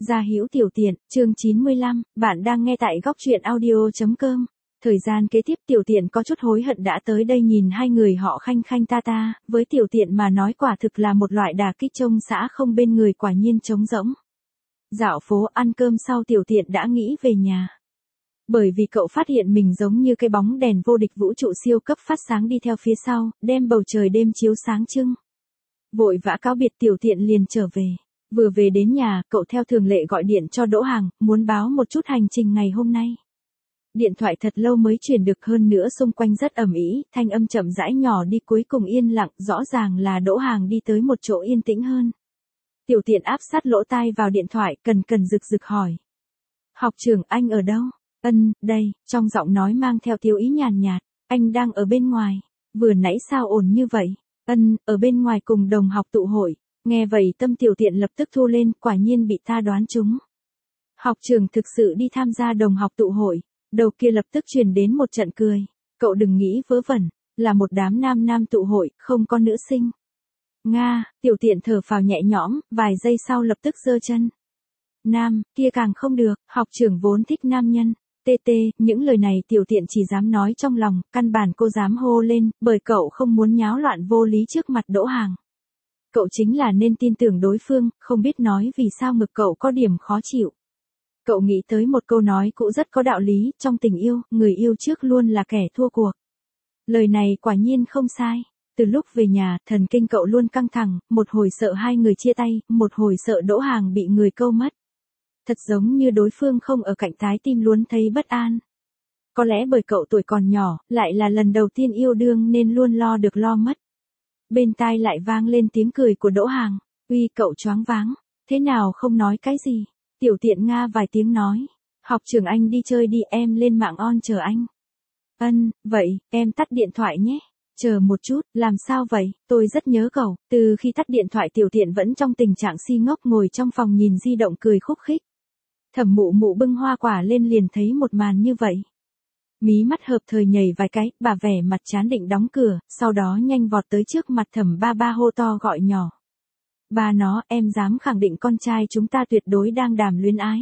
Gia Hữu Tiểu Tiện, chương 95, bạn đang nghe tại góc truyện audio.com. Thời gian kế tiếp Tiểu Tiện có chút hối hận đã tới đây nhìn hai người họ khanh khanh ta ta, với Tiểu Tiện mà nói quả thực là một loại đả kích trông xã không bên người quả nhiên trống rỗng. Dạo phố ăn cơm sau Tiểu Tiện đã nghĩ về nhà. Bởi vì cậu phát hiện mình giống như cái bóng đèn vô địch vũ trụ siêu cấp phát sáng đi theo phía sau, đem bầu trời đêm chiếu sáng trưng. Vội vã cáo biệt Tiểu Tiện liền trở về. Vừa về đến nhà, cậu theo thường lệ gọi điện cho Đỗ Hàng, muốn báo một chút hành trình ngày hôm nay. Điện thoại thật lâu mới truyền được, hơn nữa xung quanh rất ầm ĩ, thanh âm chậm rãi nhỏ đi cuối cùng yên lặng, rõ ràng là Đỗ Hàng đi tới một chỗ yên tĩnh hơn. Tiểu Tiện áp sát lỗ tai vào điện thoại, cần rực rực hỏi. Học trưởng, anh ở đâu? Đây, trong giọng nói mang theo tiêu ý nhàn nhạt, anh đang ở bên ngoài. Vừa nãy sao ổn như vậy? Ở bên ngoài cùng đồng học tụ hội. Nghe vậy tâm Tiểu Tiện lập tức thu lên, quả nhiên bị ta đoán trúng. Học trưởng thực sự đi tham gia đồng học tụ hội, đầu kia lập tức truyền đến một trận cười. Cậu đừng nghĩ vớ vẩn, là một đám nam tụ hội, không có nữ sinh. Nga, Tiểu Tiện thở phào nhẹ nhõm, vài giây sau lập tức giơ chân. Nam, kia càng không được, học trưởng vốn thích nam nhân. Những lời này Tiểu Tiện chỉ dám nói trong lòng, căn bản cô dám hô lên, bởi cậu không muốn nháo loạn vô lý trước mặt Đỗ Hàng. Cậu chính là nên tin tưởng đối phương, không biết nói vì sao ngực cậu có điểm khó chịu. Cậu nghĩ tới một câu nói cũ rất có đạo lý, trong tình yêu, người yêu trước luôn là kẻ thua cuộc. Lời này quả nhiên không sai. Từ lúc về nhà, thần kinh cậu luôn căng thẳng, một hồi sợ hai người chia tay, một hồi sợ Đỗ Hàng bị người câu mất. Thật giống như đối phương không ở cạnh trái tim luôn thấy bất an. Có lẽ bởi cậu tuổi còn nhỏ, lại là lần đầu tiên yêu đương nên luôn lo được lo mất. Bên tai lại vang lên tiếng cười của Đỗ Hàng. Uy, cậu choáng váng. Thế nào không nói cái gì? Tiểu Tiện nga vài tiếng nói. Học trưởng anh đi chơi đi, em lên mạng on chờ anh. Vậy, em tắt điện thoại nhé. Chờ một chút, làm sao vậy? Tôi rất nhớ cậu. Từ khi tắt điện thoại Tiểu Tiện vẫn trong tình trạng si ngốc ngồi trong phòng nhìn di động cười khúc khích. Thẩm Mụ Mụ bưng hoa quả lên liền thấy một màn như vậy. Mí mắt hợp thời nhảy vài cái, bà vẻ mặt chán định đóng cửa, sau đó nhanh vọt tới trước mặt Thẩm ba ba hô to gọi nhỏ. Ba nó, em dám khẳng định con trai chúng ta tuyệt đối đang đàm luyến ái.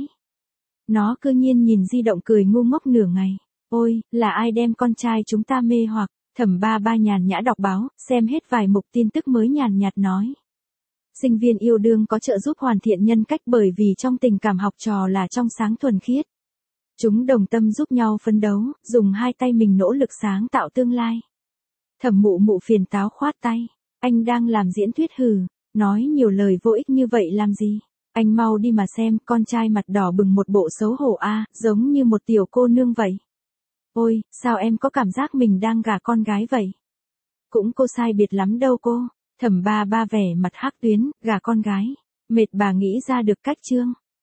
Nó cư nhiên nhìn di động cười ngu ngốc nửa ngày. Ôi, là ai đem con trai chúng ta mê hoặc? Thẩm ba ba nhàn nhã đọc báo, xem hết vài mục tin tức mới nhàn nhạt nói. Sinh viên yêu đương có trợ giúp hoàn thiện nhân cách bởi vì trong tình cảm học trò là trong sáng thuần khiết. Chúng đồng tâm giúp nhau phấn đấu, dùng hai tay mình nỗ lực sáng tạo tương lai. Thẩm Mụ Mụ phiền táo khoát tay. Anh đang làm diễn thuyết hừ, nói nhiều lời vô ích như vậy làm gì? Anh mau đi mà xem, con trai mặt đỏ bừng một bộ xấu hổ giống như một tiểu cô nương vậy. Ôi, sao em có cảm giác mình đang gả con gái vậy? Cũng cô sai biệt lắm đâu cô. Thẩm ba ba vẻ mặt hắc tuyến, gả con gái. Mệt bà nghĩ ra được cách chương.